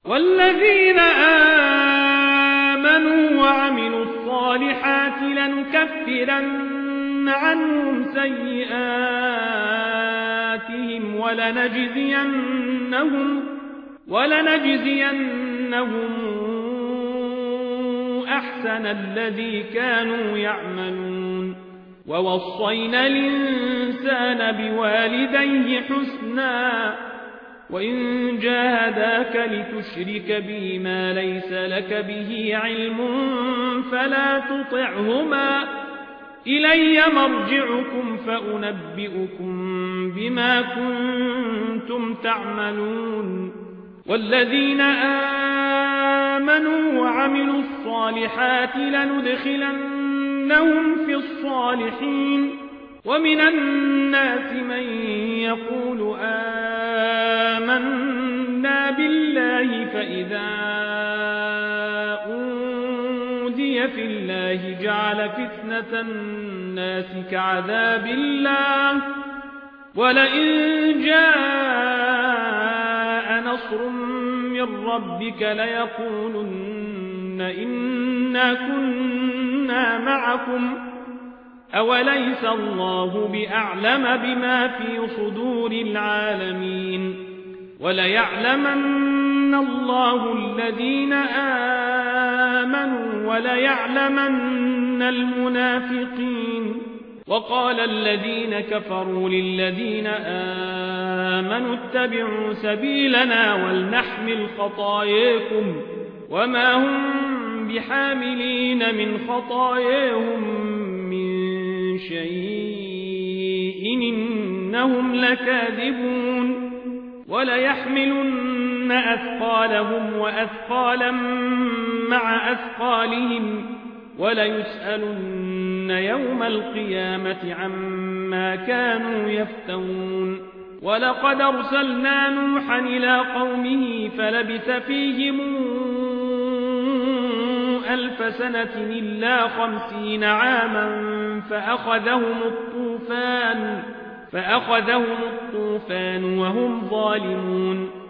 والذين آمنوا وعملوا الصالحات لنكفرن عنهم سيئاتهم ولنجزينهم أحسن الذي كانوا يعملون ووصينا الإنسان بوالديه حسنا وإن جاهداك لتشرك بي ما ليس لك به علم فلا تطعهما إلي مرجعكم فأنبئكم بما كنتم تعملون والذين آمنوا وعملوا الصالحات لندخلنهم في الصالحين ومن الناس من يقول آمنا بالله فإذا أوذي في الله جعل فتنة الناس كعذاب الله ولئن جاء نصر من ربك ليقولن إنا كنا معكم أوليس الله بأعلم بما في صدور العالمين وليعلمن الله الذين آمنوا وليعلمن المنافقين وقال الذين كفروا للذين آمنوا اتبعوا سبيلنا ولنحمل خطاياكم وما هم بحاملين من خطاياهم من شيء إنهم لكاذبون وليحملن أثقالهم وأثقالا مع أثقالهم وليسألن يوم القيامة عما كانوا يفترون ولقد أرسلنا نوحا إلى قومه فلبث فيهم 1000 سنة إلا 50 عاما فأخذهم الطوفان وهم ظالمون